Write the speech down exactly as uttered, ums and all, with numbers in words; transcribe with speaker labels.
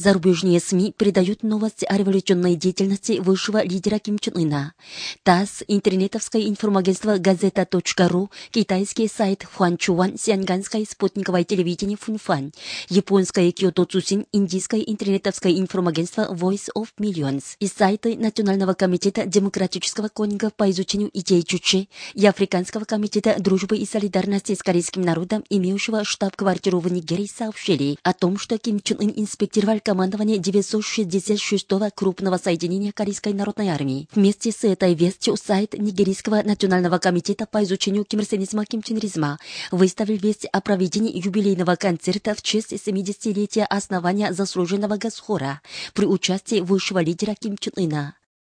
Speaker 1: Зарубежные СМИ передают новости о революционной деятельности высшего лидера Ким Чен Ына. ТАСС, интернетовское информагентство газета точка ру, китайский сайт Хуанчуан, сианганское спутниковое телевидение Фунфан, японское Киото Цусин, индийское интернетовское информагентство Voice of Millions и сайты Национального комитета демократического конинга по изучению идей Чуче и Африканского комитета дружбы и солидарности с корейским народом, имеющего штаб-квартиру в Нигерии, сообщили о том, что Ким Чен Ын инспектировал командование девятьсот шестьдесят шестого крупного соединения Корейской народной армии. Вместе с этой вестью сайт Нигерийского национального комитета по изучению кимрсенизма кимченризма выставил весть о проведении юбилейного концерта в честь семидесятилетия основания заслуженного госхора при участии высшего лидера Ким Чен Ына.